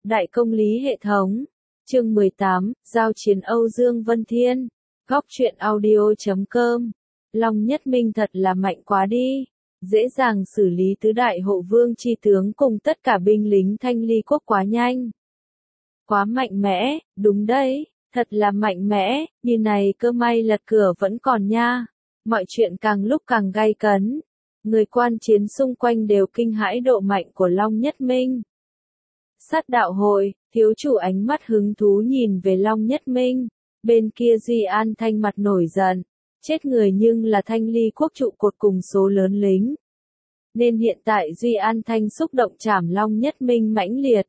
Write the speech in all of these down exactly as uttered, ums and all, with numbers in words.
Đại công lý hệ thống. Chương mười tám, Giao chiến Âu Dương Vân Thiên. Góc truyện audio chấm com. Long Nhất Minh thật là mạnh quá đi. Dễ dàng xử lý tứ đại hộ vương chi tướng cùng tất cả binh lính Thanh Ly quốc quá nhanh. Quá mạnh mẽ, đúng đấy, thật là mạnh mẽ, như này cơ may lật cửa vẫn còn nha. Mọi chuyện càng lúc càng gay cấn. Người quan chiến xung quanh đều kinh hãi độ mạnh của Long Nhất Minh. Sát đạo hội, thiếu chủ ánh mắt hứng thú nhìn về Long Nhất Minh. Bên kia Duy An Thanh mặt nổi giận. Chết người nhưng là Thanh Ly quốc trụ cột cùng số lớn lính. Nên hiện tại Duy An Thanh xúc động chảm Long Nhất Minh mãnh liệt.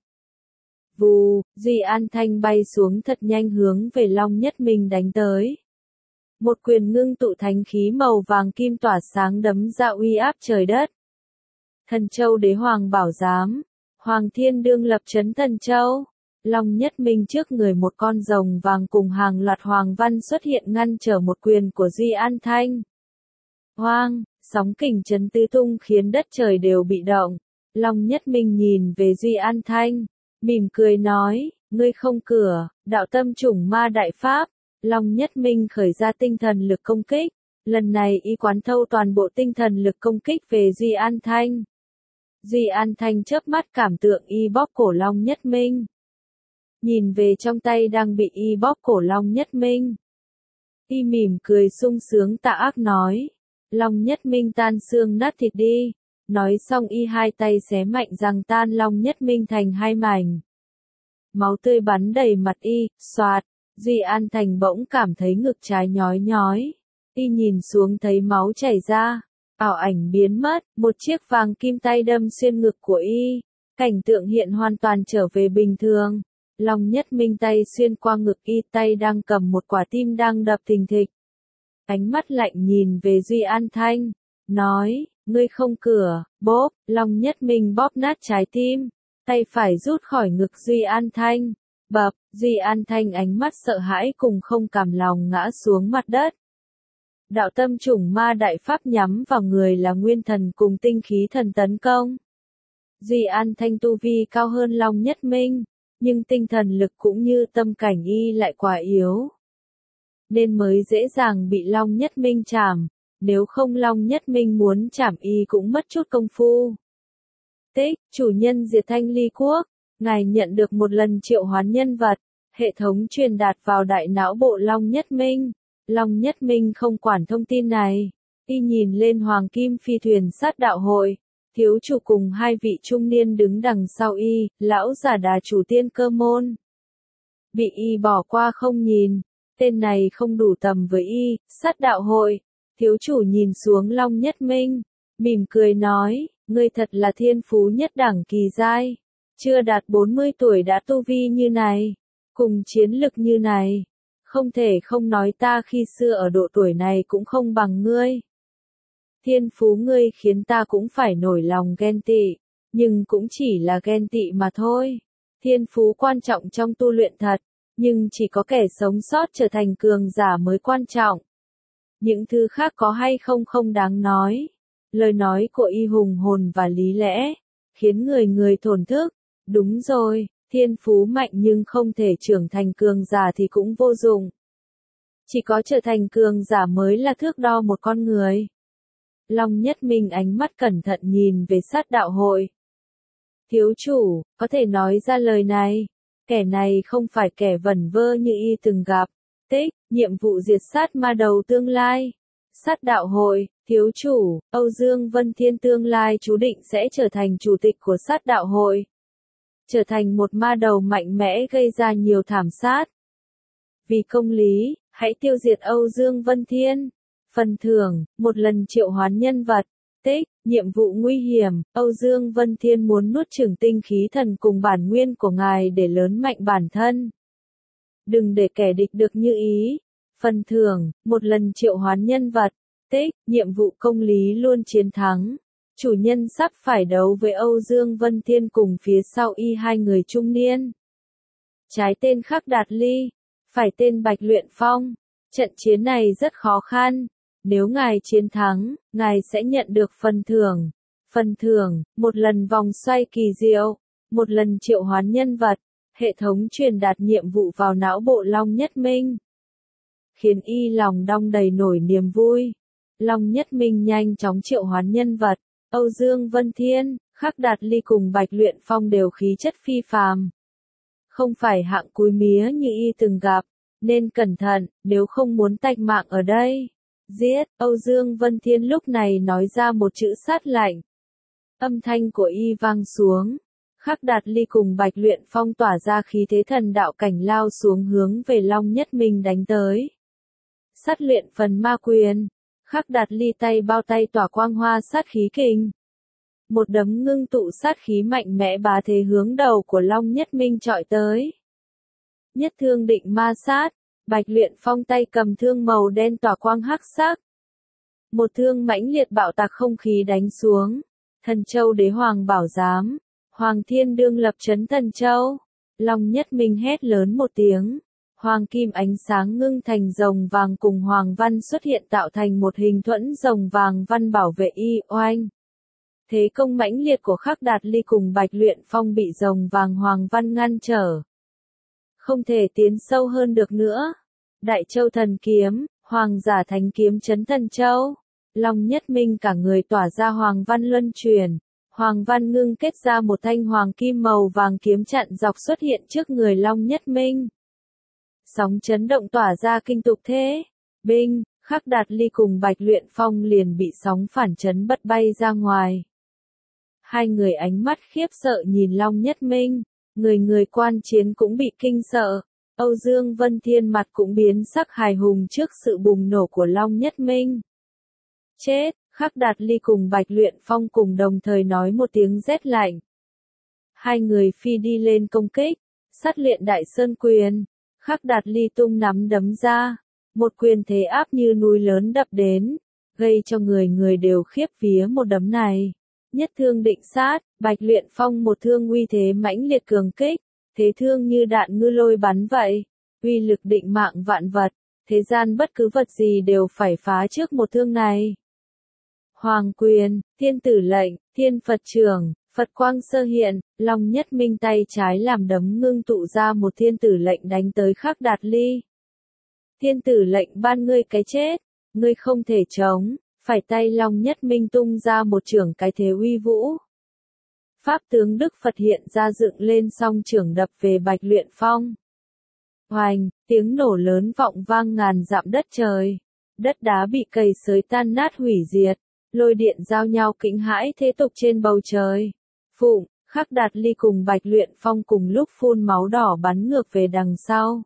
Vù, Duy An Thanh bay xuống thật nhanh hướng về Long Nhất Minh đánh tới. Một quyền ngưng tụ thánh khí màu vàng kim tỏa sáng đấm ra uy áp trời đất. Thần Châu Đế Hoàng bảo giám. Hoàng Thiên Đương lập trấn Thần Châu. Long Nhất Minh trước người một con rồng vàng cùng hàng loạt hoàng văn xuất hiện ngăn trở một quyền của Duy An Thanh. Hoang, sóng kình chấn tứ tung khiến đất trời đều bị động. Long Nhất Minh nhìn về Duy An Thanh, mỉm cười nói, ngươi không cửa, đạo tâm chủng ma đại pháp. Long Nhất Minh khởi ra tinh thần lực công kích. Lần này y quán thâu toàn bộ tinh thần lực công kích về Duy An Thanh. Duy An Thanh chớp mắt cảm tượng y bóp cổ Long Nhất Minh. Nhìn về trong tay đang bị y bóp cổ Long Nhất Minh. Y mỉm cười sung sướng tạ ác nói. Long Nhất Minh tan xương nát thịt đi. Nói xong y hai tay xé mạnh răng tan Long Nhất Minh thành hai mảnh. Máu tươi bắn đầy mặt y, xoạt. Duy An Thành bỗng cảm thấy ngực trái nhói nhói. Y nhìn xuống thấy máu chảy ra. Ảo ảnh biến mất, một chiếc vàng kim tay đâm xuyên ngực của y. Cảnh tượng hiện hoàn toàn trở về bình thường. Long Nhất Minh tay xuyên qua ngực y, tay đang cầm một quả tim đang đập thình thịch. Ánh mắt lạnh nhìn về Duy An Thanh. Nói, ngươi không cửa, bóp, Long Nhất Minh bóp nát trái tim. Tay phải rút khỏi ngực Duy An Thanh. Bập, Duy An Thanh ánh mắt sợ hãi cùng không cam lòng ngã xuống mặt đất. Đạo tâm chủng ma đại pháp nhắm vào người là nguyên thần cùng tinh khí thần tấn công. Duy An Thanh tu vi cao hơn Long Nhất Minh, nhưng tinh thần lực cũng như tâm cảnh y lại quá yếu. Nên mới dễ dàng bị Long Nhất Minh chảm, nếu không Long Nhất Minh muốn chảm y cũng mất chút công phu. Tích, chủ nhân diệt Thanh Ly quốc, ngài nhận được một lần triệu hoán nhân vật, hệ thống truyền đạt vào đại não bộ Long Nhất Minh. Long Nhất Minh không quản thông tin này, y nhìn lên hoàng kim phi thuyền sát đạo hội, thiếu chủ cùng hai vị trung niên đứng đằng sau y, lão giả đà chủ tiên cơ môn. Bị y bỏ qua không nhìn, tên này không đủ tầm với y, sát đạo hội, thiếu chủ nhìn xuống Long Nhất Minh, mỉm cười nói, ngươi thật là thiên phú nhất đẳng kỳ giai, chưa đạt bốn mươi tuổi đã tu vi như này, cùng chiến lực như này. Không thể không nói ta khi xưa ở độ tuổi này cũng không bằng ngươi. Thiên phú ngươi khiến ta cũng phải nổi lòng ghen tị, nhưng cũng chỉ là ghen tị mà thôi. Thiên phú quan trọng trong tu luyện thật, nhưng chỉ có kẻ sống sót trở thành cường giả mới quan trọng. Những thứ khác có hay không không đáng nói. Lời nói của y hùng hồn và lý lẽ, khiến người người thổn thức. Đúng rồi. Thiên phú mạnh nhưng không thể trưởng thành cường giả thì cũng vô dụng. Chỉ có trở thành cường giả mới là thước đo một con người. Long Nhất Minh ánh mắt cẩn thận nhìn về sát đạo hội. Thiếu chủ, có thể nói ra lời này. Kẻ này không phải kẻ vẩn vơ như y từng gặp. Tích, nhiệm vụ diệt sát ma đầu tương lai. Sát đạo hội, thiếu chủ, Âu Dương Vân Thiên tương lai chú định sẽ trở thành chủ tịch của sát đạo hội. Trở thành một ma đầu mạnh mẽ gây ra nhiều thảm sát. Vì công lý, hãy tiêu diệt Âu Dương Vân Thiên. Phần thưởng, một lần triệu hoán nhân vật. Tích, nhiệm vụ nguy hiểm, Âu Dương Vân Thiên muốn nuốt chửng tinh khí thần cùng bản nguyên của ngài để lớn mạnh bản thân. Đừng để kẻ địch được như ý. Phần thưởng, một lần triệu hoán nhân vật. Tích, nhiệm vụ công lý luôn chiến thắng. Chủ nhân sắp phải đấu với Âu Dương Vân Thiên cùng phía sau y hai người trung niên. Trái tên Khắc Đạt Ly, phải tên Bạch Luyện Phong. Trận chiến này rất khó khăn. Nếu ngài chiến thắng, ngài sẽ nhận được phần thưởng. Phần thưởng, một lần vòng xoay kỳ diệu. Một lần triệu hoán nhân vật, hệ thống truyền đạt nhiệm vụ vào não bộ Long Nhất Minh. Khiến y lòng đong đầy nổi niềm vui. Long Nhất Minh nhanh chóng triệu hoán nhân vật. Âu Dương Vân Thiên, Khắc Đạt Ly cùng Bạch Luyện Phong đều khí chất phi phàm. Không phải hạng cúi mía như y từng gặp, nên cẩn thận, nếu không muốn tạch mạng ở đây. Giết, Âu Dương Vân Thiên lúc này nói ra một chữ sát lạnh. Âm thanh của y vang xuống. Khắc Đạt Ly cùng Bạch Luyện Phong tỏa ra khí thế thần đạo cảnh lao xuống hướng về Long Nhất Minh đánh tới. Sát luyện phần ma quyền. Khắc Đạt Ly tay bao tay tỏa quang hoa sát khí kình. Một đấm ngưng tụ sát khí mạnh mẽ bá thế hướng đầu của Long Nhất Minh chọi tới. Nhất thương định ma sát, Bạch Luyện Phong tay cầm thương màu đen tỏa quang hắc sắc. Một thương mãnh liệt bạo tạc không khí đánh xuống. Thần Châu Đế Hoàng bảo giám, Hoàng Thiên Đương lập trấn Thần Châu. Long Nhất Minh hét lớn một tiếng. Hoàng kim ánh sáng ngưng thành rồng vàng cùng hoàng văn xuất hiện tạo thành một hình thuẫn rồng vàng văn bảo vệ y oanh. Thế công mãnh liệt của Khắc Đạt Ly cùng Bạch Luyện Phong bị rồng vàng hoàng văn ngăn trở. Không thể tiến sâu hơn được nữa. Đại Châu Thần Kiếm, Hoàng giả Thánh Kiếm trấn Thần Châu. Long Nhất Minh cả người tỏa ra hoàng văn luân truyền. Hoàng văn ngưng kết ra một thanh hoàng kim màu vàng kiếm chặn dọc xuất hiện trước người Long Nhất Minh. Sóng chấn động tỏa ra kinh tục thế. Binh, Khắc Đạt Ly cùng Bạch Luyện Phong liền bị sóng phản chấn bất bay ra ngoài. Hai người ánh mắt khiếp sợ nhìn Long Nhất Minh, người người quan chiến cũng bị kinh sợ. Âu Dương Vân Thiên mặt cũng biến sắc hài hùng trước sự bùng nổ của Long Nhất Minh. Chết, Khắc Đạt Ly cùng Bạch Luyện Phong cùng đồng thời nói một tiếng rét lạnh. Hai người phi đi lên công kích, sát luyện đại sơn quyền. Khắc Đạt Ly tung nắm đấm ra, một quyền thế áp như núi lớn đập đến, gây cho người người đều khiếp vía một đấm này. Nhất thương định sát, Bạch Luyện Phong một thương uy thế mãnh liệt cường kích, thế thương như đạn ngư lôi bắn vậy, uy lực định mạng vạn vật, thế gian bất cứ vật gì đều phải phá trước một thương này. Hoàng quyền, thiên tử lệnh, thiên Phật trưởng, Phật quang sơ hiện, Long Nhất Minh tay trái làm đấm ngưng tụ ra một thiên tử lệnh đánh tới Khắc Đạt Ly. Thiên tử lệnh ban ngươi cái chết, ngươi không thể chống, phải tay Long Nhất Minh tung ra một chưởng cái thế uy vũ. Pháp tướng Đức Phật hiện ra dựng lên song chưởng đập về Bạch Luyện Phong. Hoành, tiếng nổ lớn vọng vang ngàn dặm đất trời, đất đá bị cầy xới tan nát hủy diệt, lôi điện giao nhau kinh hãi thế tục trên bầu trời. Phụng, Khắc Đạt Ly cùng Bạch Luyện Phong cùng lúc phun máu đỏ bắn ngược về đằng sau.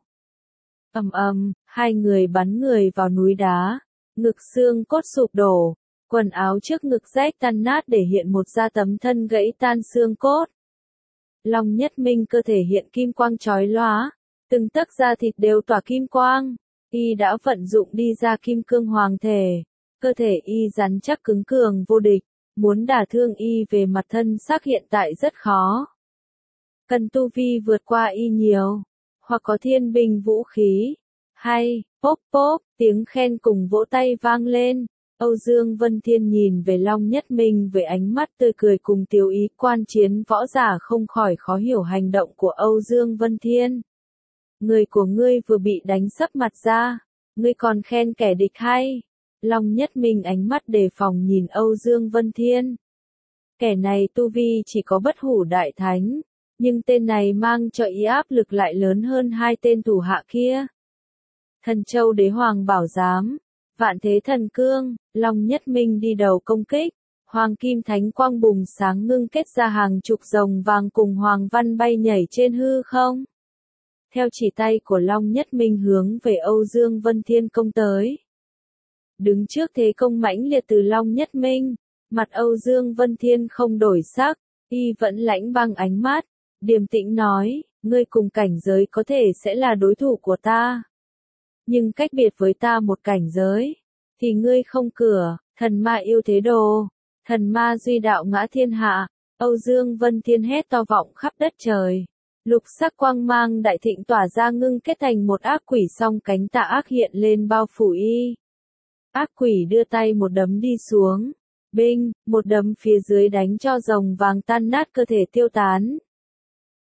Ầm ầm, hai người bắn người vào núi đá, ngực xương cốt sụp đổ, quần áo trước ngực rách tan nát để hiện một da tấm thân gãy tan xương cốt. Long Nhất Minh cơ thể hiện kim quang chói lóa, từng tấc da thịt đều tỏa kim quang, y đã vận dụng đi ra kim cương hoàng thể, cơ thể y rắn chắc cứng cường vô địch. Muốn đả thương y về mặt thân xác hiện tại rất khó. Cần tu vi vượt qua y nhiều, hoặc có thiên binh vũ khí. Hay, pop pop, tiếng khen cùng vỗ tay vang lên. Âu Dương Vân Thiên nhìn về Long Nhất Minh với ánh mắt tươi cười cùng tiêu ý, quan chiến võ giả không khỏi khó hiểu hành động của Âu Dương Vân Thiên. Người của ngươi vừa bị đánh sấp mặt ra, ngươi còn khen kẻ địch hay? Long Nhất Minh ánh mắt đề phòng nhìn Âu Dương Vân Thiên. Kẻ này tu vi chỉ có bất hủ đại thánh, nhưng tên này mang cho ý áp lực lại lớn hơn hai tên thủ hạ kia. Thần Châu Đế Hoàng bảo giám, Vạn Thế Thần Cương, Long Nhất Minh đi đầu công kích, Hoàng Kim Thánh Quang bùng sáng ngưng kết ra hàng chục rồng vàng cùng Hoàng Văn bay nhảy trên hư không. Theo chỉ tay của Long Nhất Minh hướng về Âu Dương Vân Thiên công tới. Đứng trước thế công mãnh liệt từ Long Nhất Minh, mặt Âu Dương Vân Thiên không đổi sắc, y vẫn lãnh băng ánh mắt, điềm tĩnh nói, ngươi cùng cảnh giới có thể sẽ là đối thủ của ta. Nhưng cách biệt với ta một cảnh giới, thì ngươi không cửa, thần ma yêu thế đồ, thần ma duy đạo ngã thiên hạ, Âu Dương Vân Thiên hét to vọng khắp đất trời. Lục sắc quang mang đại thịnh tỏa ra ngưng kết thành một ác quỷ song cánh tà ác hiện lên bao phủ y. Ác quỷ đưa tay một đấm đi xuống. Binh, một đấm phía dưới đánh cho rồng vàng tan nát cơ thể tiêu tán.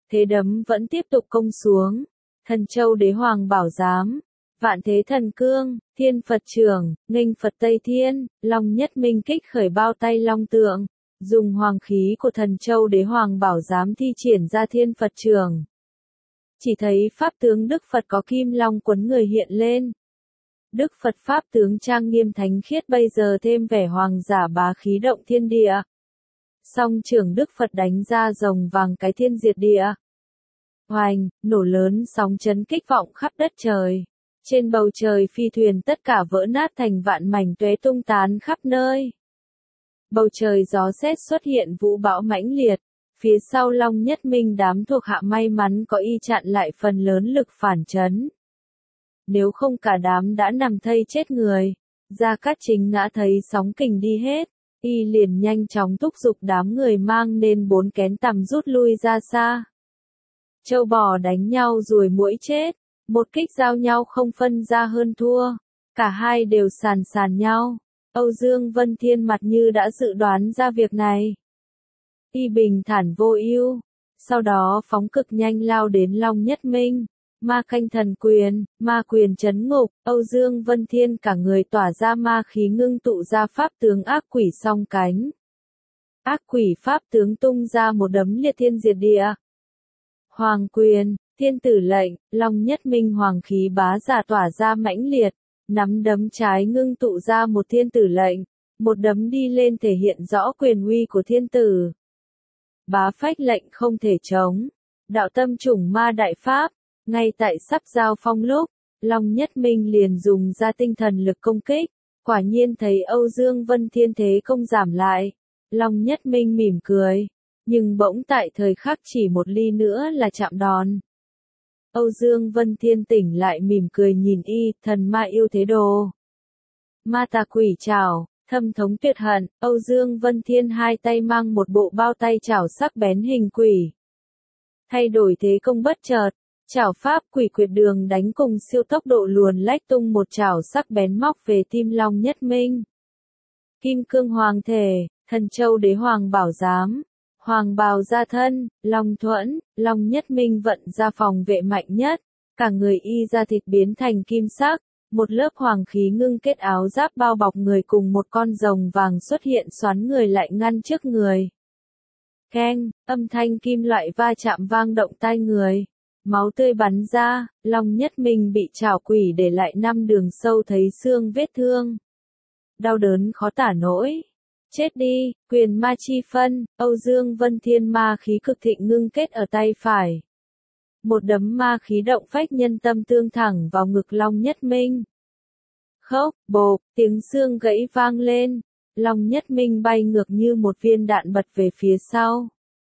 thế đấm vẫn tiếp tục công xuống. Thần Châu Đế Hoàng bảo giám, Vạn Thế Thần Cương, Thiên Phật Trưởng, nghênh Phật Tây Thiên, Long Nhất Minh kích khởi bao tay long tượng, dùng hoàng khí của Thần Châu Đế Hoàng bảo giám thi triển ra Thiên Phật Trưởng. Chỉ thấy pháp tướng Đức Phật có kim long quấn người hiện lên. Đức Phật pháp tướng trang nghiêm thánh khiết bây giờ thêm vẻ hoàng giả bá khí động thiên địa. Song trưởng Đức Phật đánh ra rồng vàng cái thiên diệt địa. Hoành, nổ lớn sóng chấn kích vọng khắp đất trời. Trên bầu trời phi thuyền tất cả vỡ nát thành vạn mảnh tuế tung tán khắp nơi. Bầu trời gió sét xuất hiện vũ bão mãnh liệt. Phía sau Long Nhất Minh đám thuộc hạ may mắn có y chặn lại phần lớn lực phản chấn. Nếu không cả đám đã nằm thây chết người. Gia Cát Chính ngã thấy sóng kình đi hết. Y liền nhanh chóng thúc giục đám người mang nên bốn kén tằm rút lui ra xa. Châu bò đánh nhau ruồi muỗi chết. Một kích giao nhau không phân ra hơn thua. Cả hai đều sàn sàn nhau. Âu Dương Vân Thiên mặt như đã dự đoán ra việc này. Y bình thản vô ưu, sau đó phóng cực nhanh lao đến Long Nhất Minh. Ma Canh Thần Quyền, ma quyền chấn ngục, Âu Dương Vân Thiên cả người tỏa ra ma khí ngưng tụ ra pháp tướng ác quỷ song cánh. Ác quỷ pháp tướng tung ra một đấm liệt thiên diệt địa. Hoàng quyền, thiên tử lệnh, Long Nhất Minh hoàng khí bá giả tỏa ra mãnh liệt, nắm đấm trái ngưng tụ ra một thiên tử lệnh, một đấm đi lên thể hiện rõ quyền uy của thiên tử. Bá phách lệnh không thể chống, đạo tâm chủng ma đại pháp, ngay tại sắp giao phong lúc, Long Nhất Minh liền dùng ra tinh thần lực công kích, quả nhiên thấy Âu Dương Vân Thiên thế công giảm lại, Long Nhất Minh mỉm cười, nhưng bỗng tại thời khắc chỉ một ly nữa là chạm đòn. Âu Dương Vân Thiên tỉnh lại mỉm cười nhìn y, thần ma yêu thế đồ. Ma tà quỷ trảo, thâm thống tuyệt hận, Âu Dương Vân Thiên hai tay mang một bộ bao tay chảo sắc bén hình quỷ. Thay đổi thế công bất chợt, chảo pháp quỷ quyệt đường đánh cùng siêu tốc độ luồn lách tung một chảo sắc bén móc về tim Long Nhất Minh. Kim cương hoàng thể, Thần Châu Đế Hoàng bảo giám, hoàng bào gia thân, Long Thuẫn, Long Nhất Minh vận ra phòng vệ mạnh nhất, cả người y da thịt biến thành kim sắc, một lớp hoàng khí ngưng kết áo giáp bao bọc người cùng một con rồng vàng xuất hiện xoắn người lại ngăn trước người. Keng, âm thanh kim loại va chạm vang động tai người, máu tươi bắn ra, Long Nhất Minh bị chảo quỷ để lại năm đường sâu thấy xương vết thương. Đau đớn khó tả nổi. Chết đi, quyền ma chi phân, Âu Dương Vân Thiên ma khí cực thịnh ngưng kết ở tay phải. Một đấm ma khí động phách nhân tâm tương thẳng vào ngực Long Nhất Minh. Khốc, bộp, tiếng xương gãy vang lên, Long Nhất Minh bay ngược như một viên đạn bật về phía sau.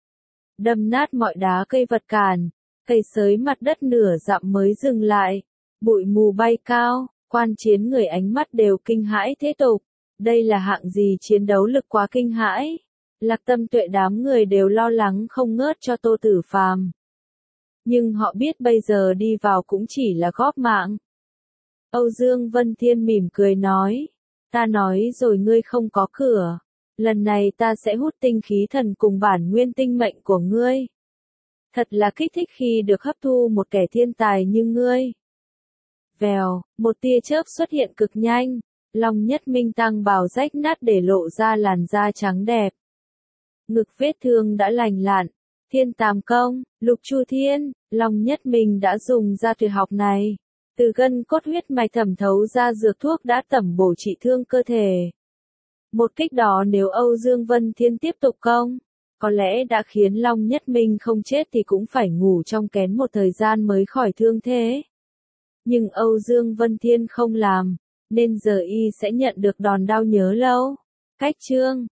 Đâm nát mọi đá cây vật cản, cây xới mặt đất nửa dặm mới dừng lại, bụi mù bay cao, quan chiến người ánh mắt đều kinh hãi thế tục. Đây là hạng gì chiến đấu lực quá kinh hãi. Lạc Tâm Tuệ đám người đều lo lắng không ngớt cho Tô Tử Phàm. Nhưng họ biết bây giờ đi vào cũng chỉ là góp mạng. Âu Dương Vân Thiên mỉm cười nói. Ta nói rồi ngươi không có cửa. Lần này ta sẽ hút tinh khí thần cùng bản nguyên tinh mệnh của ngươi. Thật là kích thích khi được hấp thu một kẻ thiên tài như ngươi. Vèo, một tia chớp xuất hiện cực nhanh. Long Nhất Minh tăng bào rách nát để lộ ra làn da trắng đẹp. Ngực vết thương đã lành lặn. Thiên Tàm Công, Lục Chu Thiên, Long Nhất Minh đã dùng ra tuyệt học này. Từ gân cốt huyết mạch thẩm thấu ra dược thuốc đã tẩm bổ trị thương cơ thể. Một kích đó nếu Âu Dương Vân Thiên tiếp tục công, có lẽ đã khiến Long Nhất Minh không chết thì cũng phải ngủ trong kén một thời gian mới khỏi thương thế. Nhưng Âu Dương Vân Thiên không làm. Nên giờ y sẽ nhận được đòn đau nhớ lâu. Cách chương